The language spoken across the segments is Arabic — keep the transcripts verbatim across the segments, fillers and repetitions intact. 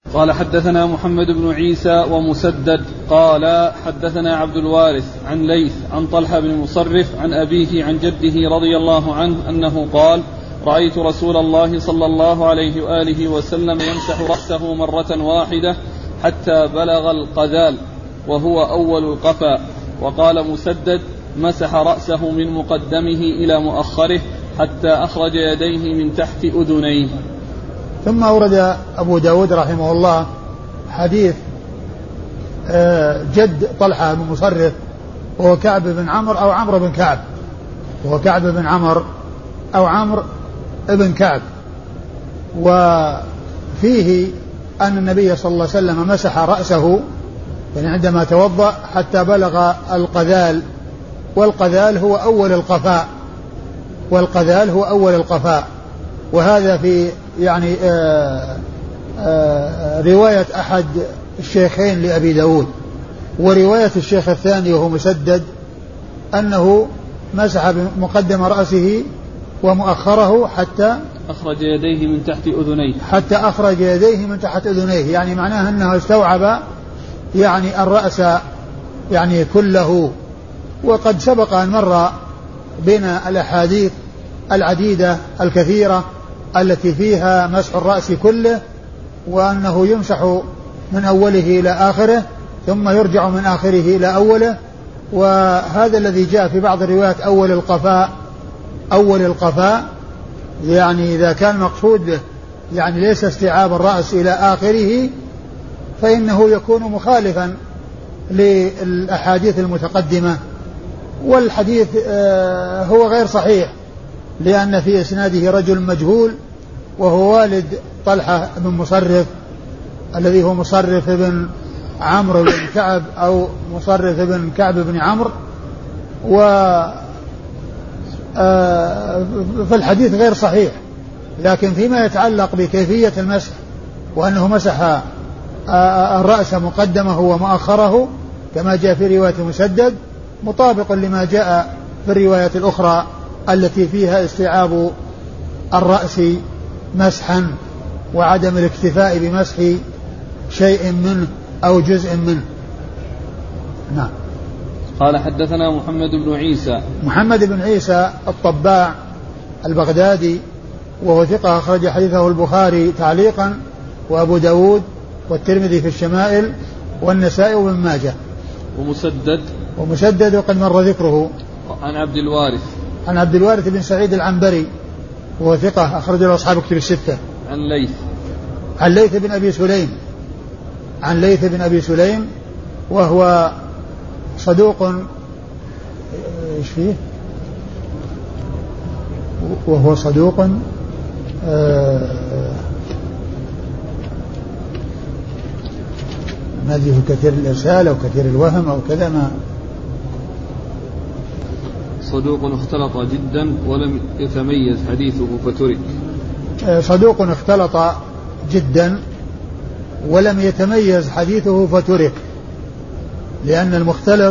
قال حدثنا محمد بن عيسى ومسدد قال حدثنا عبد الوارث عن ليث عن طلحة بن مصرف عن أبيه عن جده رضي الله عنه أنه قال رأيت رسول الله صلى الله عليه وآله وسلم يمسح رأسه مرة واحدة حتى بلغ القذال وهو أول القفا. وقال مسدد مسح رأسه من مقدمه إلى مؤخره حتى أخرج يديه من تحت أذنيه. ثم أورد أبو داود رحمه الله حديث جد طلحة بن مصرف وهو كعب بن عمرو أو عمرو بن كعب وهو كعب بن عمرو أو عمرو بن كعب. وفيه أن النبي صلى الله عليه وسلم مسح رأسه يعني عندما توضأ حتى بلغ القذال، والقذال هو أول القفاء والقذال هو أول القفاء وهذا في يعني آآ آآ رواية أحد الشيخين لأبي داود. ورواية الشيخ الثاني وهو مسدد أنه مسح بمقدم رأسه ومؤخره حتى أخرج يديه من تحت أذنيه حتى أخرج يديه من تحت أذنيه، يعني معناه أنه استوعب يعني الرأس يعني كله. وقد سبق أن مر بنا الأحاديث العديدة الكثيرة التي فيها مسح الرأس كله، وأنه يمسح من أوله إلى آخره ثم يرجع من آخره إلى أوله. وهذا الذي جاء في بعض الروايات أول القفاء أول القفاء يعني إذا كان مقصود به يعني ليس استيعاب الرأس إلى آخره فإنه يكون مخالفا للأحاديث المتقدمة. والحديث هو غير صحيح لأن في إسناده رجل مجهول وهو والد طلحة بن مصرف الذي هو مصرف بن عمرو بن كعب أو مصرف بن كعب بن عمرو. و فالحديث غير صحيح، لكن فيما يتعلق بكيفية المسح وأنه مسح الرأس مقدمه ومؤخره كما جاء في رواية مسدد مطابق لما جاء في الرواية الأخرى التي فيها استيعاب الرأس مسحا وعدم الاكتفاء بمسح شيء منه أو جزء منه. نعم. قال حدثنا محمد بن عيسى محمد بن عيسى الطباع البغدادي وهو ثقة أخرج حديثه البخاري تعليقا وأبو داود والترمذي في الشمائل والنسائي وابن ماجه. ومسدد ومسدد وقد مر ذكره. عن عبد الوارث عن عبد الوارث بن سعيد العنبري وهو ثقة أخرج له أصحاب كتب الستة. عن ليث عن ليث بن أبي سليم عن ليث بن أبي سليم وهو صدوق ايش فيه وهو صدوق آه ما ادري كثير الارسال او كثير الوهم او كذا ما صدوق اختلط جدا ولم يتميز حديثه فترك. آه صدوق اختلط جدا ولم يتميز حديثه فترك، لأن المختلط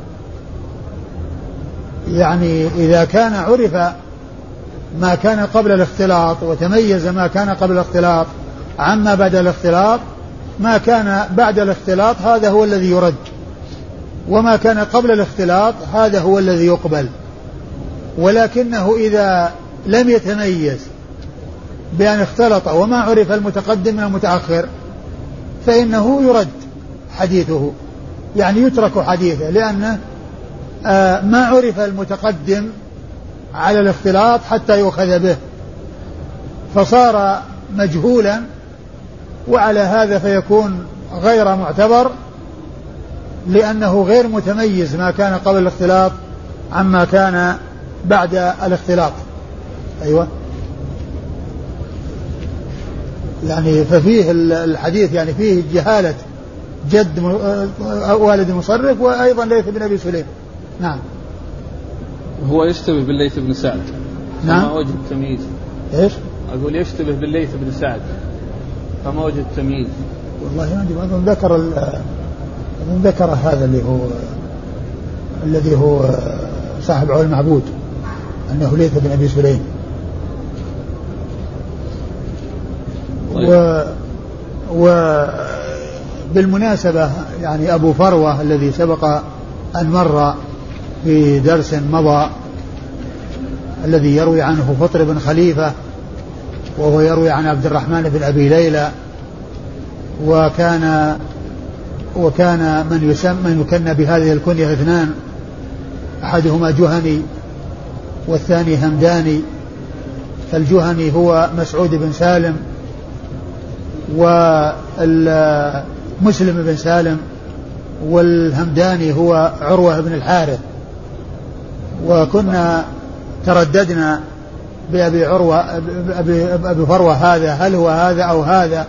يعني إذا كان عرف ما كان قبل الاختلاط وتميز ما كان قبل الاختلاط عما بعد الاختلاط، ما كان بعد الاختلاط هذا هو الذي يرد، وما كان قبل الاختلاط هذا هو الذي يقبل. ولكنه إذا لم يتميز بأن اختلط وما عرف المتقدم من المتأخر فإنه يرد حديثه، يعني يترك حديثه، لأنه آه ما عرف المتقدم على الاختلاط حتى يؤخذ به فصار مجهولا، وعلى هذا فيكون غير معتبر لأنه غير متميز ما كان قبل الاختلاط عما كان بعد الاختلاط. أيوة يعني ففيه الحديث يعني فيه جهالة جد والد مصرف وأيضا ليث بن أبي سليم. نعم. هو يشتبه بالليث بن سعد. نعم. فما وجه التمييز؟ إيش؟ أقول يشتبه بالليث بن سعد فما وجه التمييز؟ والله ما أدري، أظن ذكر أظن ذكر هذا اللي هو الذي هو صاحب عون المعبود أنه ليث بن أبي سليم. طيب. وبالمناسبة يعني أبو فروة الذي سبق أن مر في درس مضى الذي يروي عنه فطر بن خليفة وهو يروي عن عبد الرحمن بن أبي ليلى، وكان وكان من يسمى من يكنى بهذه الكنية اثنان، أحدهما جهني والثاني همداني. فالجهني هو مسعود بن سالم، والمسلم بن سالم، والهمداني هو عروة بن الحارث. وكنا ترددنا بأبي عروة أبي, أبي فروة هذا هل هو هذا أو هذا.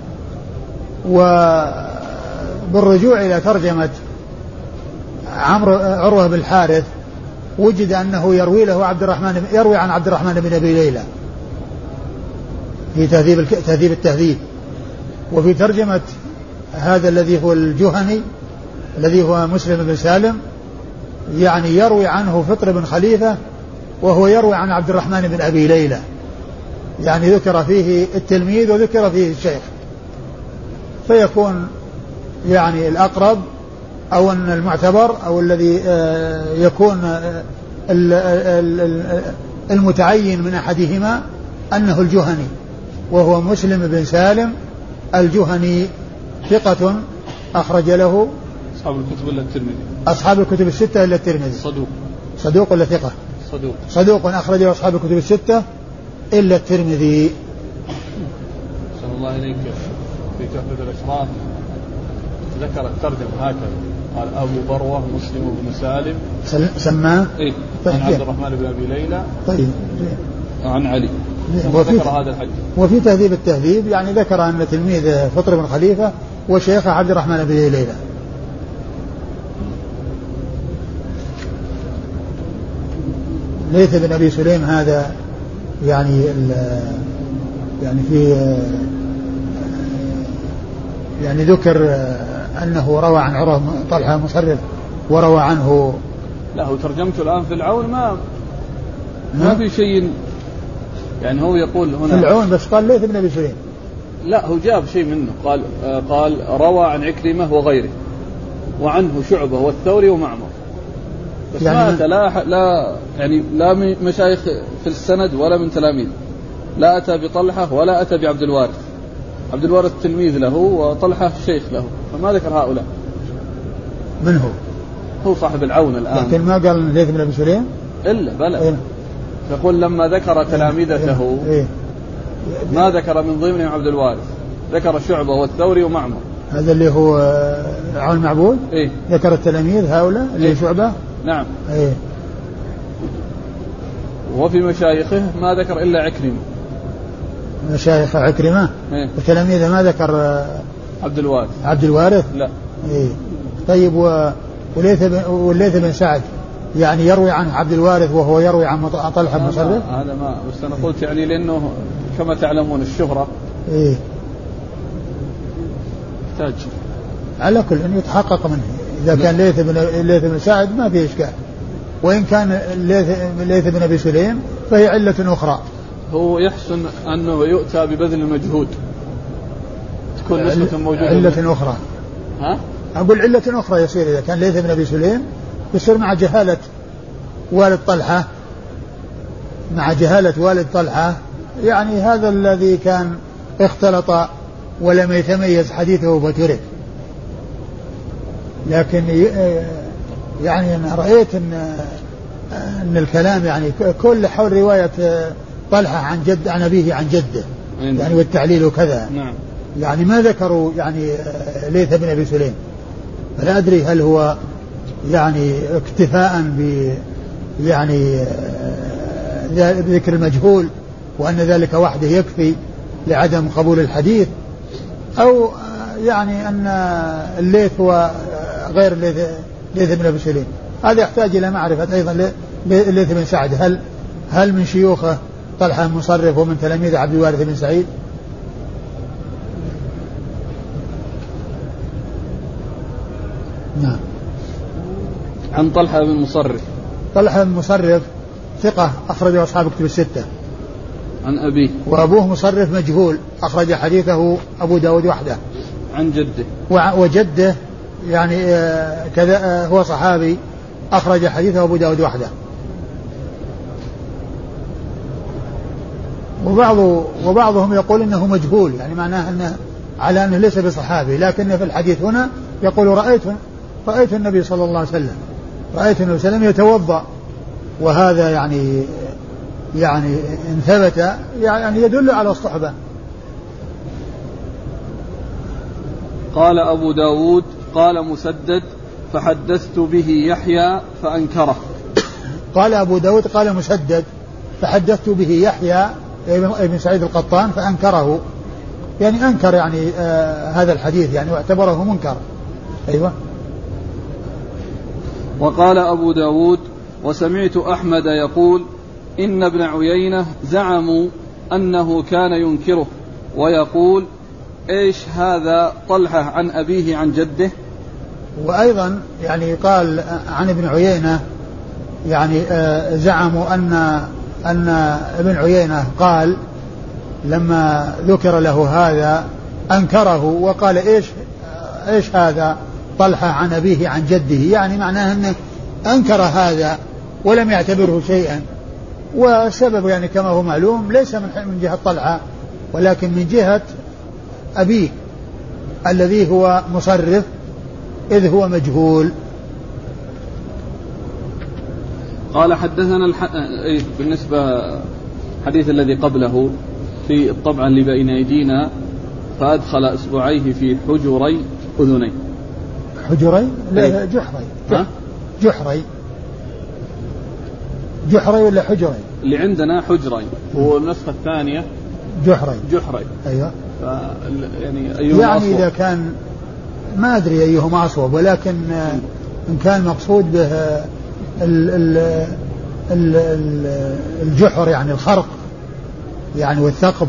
وبالرجوع إلى ترجمة عمرو عروة بن الحارث وجد أنه يروي له عبد الرحمن يروي عن عبد الرحمن بن أبي ليلى في تهذيب تهذيب التهذيب. وفي ترجمة هذا الذي هو الجهني الذي هو مسلم بن سالم يعني يروي عنه فطر بن خليفة وهو يروي عن عبد الرحمن بن أبي ليلى، يعني ذكر فيه التلميذ وذكر فيه الشيخ، فيكون يعني الأقرب أو أن المعتبر أو الذي يكون المتعين من أحدهما أنه الجهني، وهو مسلم بن سالم الجهني، ثقة أخرج له أصحاب الكتب إلا الترمذي أصحاب الكتب الستة إلا الترمذي. صدوق صدوق ولا ثقة؟ صدوق صدوق أخرجه أصحاب الكتب الستة إلا الترمذي. صلى الله عليك. في تحفة الأشراف ذكر الترجمة هكذا قال أبو بروة مسلم بن سالم سماه إيه؟ عن عبد الرحمن بن أبي ليلى طيب عن علي. ذكر هذا الحديث. وفي تهذيب التهذيب يعني ذكر أن تلميذ فطر بن خليفة وشيخ عبد الرحمن بن أبي ليلى. ليث بن أبي سليم هذا يعني يعني في يعني ذكر أنه روى عن عروة طلحة مصرف وروى عنه. لا هو ترجمته الآن في العون ما ما في شيء يعني هو يقول هنا في العون بس قال ليث بن أبي سليم. لا هو جاب شيء منه قال قال روى عن عكرمة وغيره وعنه شعبة والثوري ومعمر بس يعني ما أتى لا, لا يعني لا من مشايخ في السند ولا من تلاميذ، لا أتى بطلحة ولا أتى بعبد الوارث. عبد الوارث تلميذ له وطلحة شيخ له، فما ذكر هؤلاء. من هو؟ هو صاحب العون الآن. لكن ما قال ليث بن أبي سليم إلا بلى إيه؟ يقول لما ذكر تلاميذته إيه؟ ما ذكر من ضمنهم عبد الوارث، ذكر شعبة والثوري ومعمر. هذا اللي هو عون معبود. إيه؟ ذكر التلاميذ هؤلاء اللي إيه؟ شعبة. نعم. إيه؟ وفي مشايخه ما ذكر إلا عكرمة. مشايخ عكرمة. إيه؟ وتلاميذه ما ذكر عبد الوارث. عبد الوارث لا. إيه؟ طيب و... وليث بن وليث بن سعد يعني يروي عن عبد الوارث وهو يروي عن طلحة بن مصرف. هذا ما بس أنا قلت يعني لأنه كما تعلمون الشهرة. إيه؟ تحتاج على كل أن يتحقق منه. إذا كان ليث بن ليث بن سعد ما في إشكال، وإن كان ليث ليث بن أبي سليم فهي علة أخرى. هو يحسن أنه يؤتى ببذل المجهود تكون نسبة موجودة. علة أخرى. ها؟ أقول علة أخرى يصير إذا كان ليث بن أبي سليم يصير مع جهالة والد طلحة مع جهالة والد طلحة يعني هذا الذي كان اختلط ولم يتميز حديثه فترك. لكن يعني أنا رأيت أن أن الكلام يعني كل حول رواية طلحة عن جد عن أبيه عن جده يعني والتعليل وكذا. نعم. يعني ما ذكروا يعني ليث بن أبي سليم، فلا أدري هل هو يعني اكتفاء ب يعني ذكر المجهول وأن ذلك وحده يكفي لعدم قبول الحديث، أو يعني أن الليث هو غير ليث بن أبي سليم. هذا يحتاج إلى معرفة أيضا ليث بن سعد هل هل من شيوخه طلحة مصرف ومن تلاميذ عبد الوارث بن سعيد. نعم. عن طلحة بن مصرف. طلحة بن مصرف ثقة أخرجه أصحاب كتب الستة. عن أبيه. وأبوه مصرف مجهول أخرج حديثه أبو داود وحده. عن جده. وجده يعني كذا هو صحابي أخرج حديثه أبو داود وحده. وبعض وبعضهم يقول إنه مجهول، يعني معناه أنه على أنه ليس بصحابي، لكن في الحديث هنا يقول رأيت رأيت النبي صلى الله عليه وسلم رأيت النبي صلى الله عليه وسلم يتوضأ، وهذا يعني يعني إن ثبت يعني يدل على الصحبة. قال أبو داود قال مسدد فحدثت به يحيى فأنكره. قال أبو داود قال مسدد فحدثت به يحيى ابن سعيد القطان فأنكره، يعني أنكر يعني آه هذا الحديث يعني واعتبره منكر. أيوة. وقال أبو داود وسمعت أحمد يقول إن ابن عيينة زعموا أنه كان ينكره ويقول إيش هذا طلحة عن أبيه عن جده. وأيضا يعني قال عن ابن عيينة يعني آه زعموا أن أن ابن عيينة قال لما ذكر له هذا أنكره وقال إيش إيش هذا طلحة عن أبيه عن جده، يعني معناه أنه أنكر هذا ولم يعتبره شيئا. والسبب يعني كما هو معلوم ليس من جهة طلحة ولكن من جهة أبيه الذي هو مصرف إذ هو مجهول. قال حدثنا الح... إيه بالنسبة الحديث الذي قبله في الطبعة اللي بين أيدينا فأدخل إصبعيه في حجري أذني. حجري؟ لا جحري. ها؟ جحري جحري ولا حجري؟ اللي عندنا حجري والنسخة الثانية جحري. جحري أيوة. ف... يعني أيهما يعني أصوب؟ إذا كان ما أدري أيهما أصوب، ولكن إن كان مقصود به ال ال ال الجحر يعني الخرق يعني والثقب،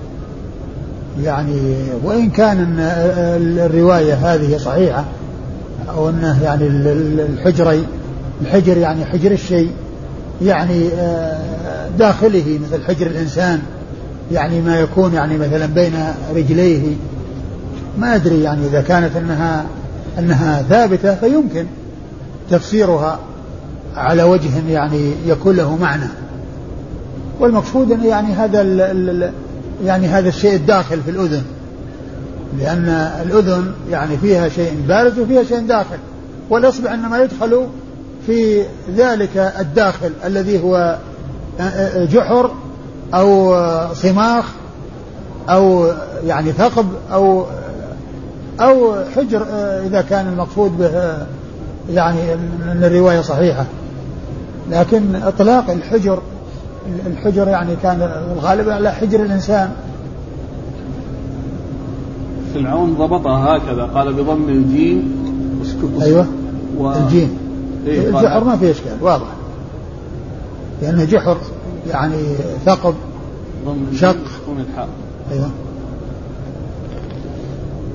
يعني وإن كان الرواية هذه صحيحة أو أنه يعني الحجري الحجر يعني حجر الشيء يعني داخله مثل حجر الإنسان، يعني ما يكون يعني مثلا بين رجليه، ما أدري يعني إذا كانت أنها أنها ثابتة فيمكن تفسيرها على وجه يعني يكون له معنى. والمقصود أن يعني هذا ال ال يعني هذا الشيء الداخل في الأذن، لأن الأذن يعني فيها شيء بارز وفيها شيء داخل، والإصبع إنما يدخل في ذلك الداخل الذي هو جحر أو صماخ أو يعني ثقب أو أو حجر إذا كان المقصود به يعني أن الرواية صحيحة. لكن إطلاق الحجر الحجر يعني كان الغالب على حجر الإنسان. فرعون ضبطها هكذا قال بضم الجيم اسكت. أيوة و... الجيم. إيه الجحر ما فيه إشكال واضح، لأنه جحر يعني ثقب ضم شق. الحاء. أيوة.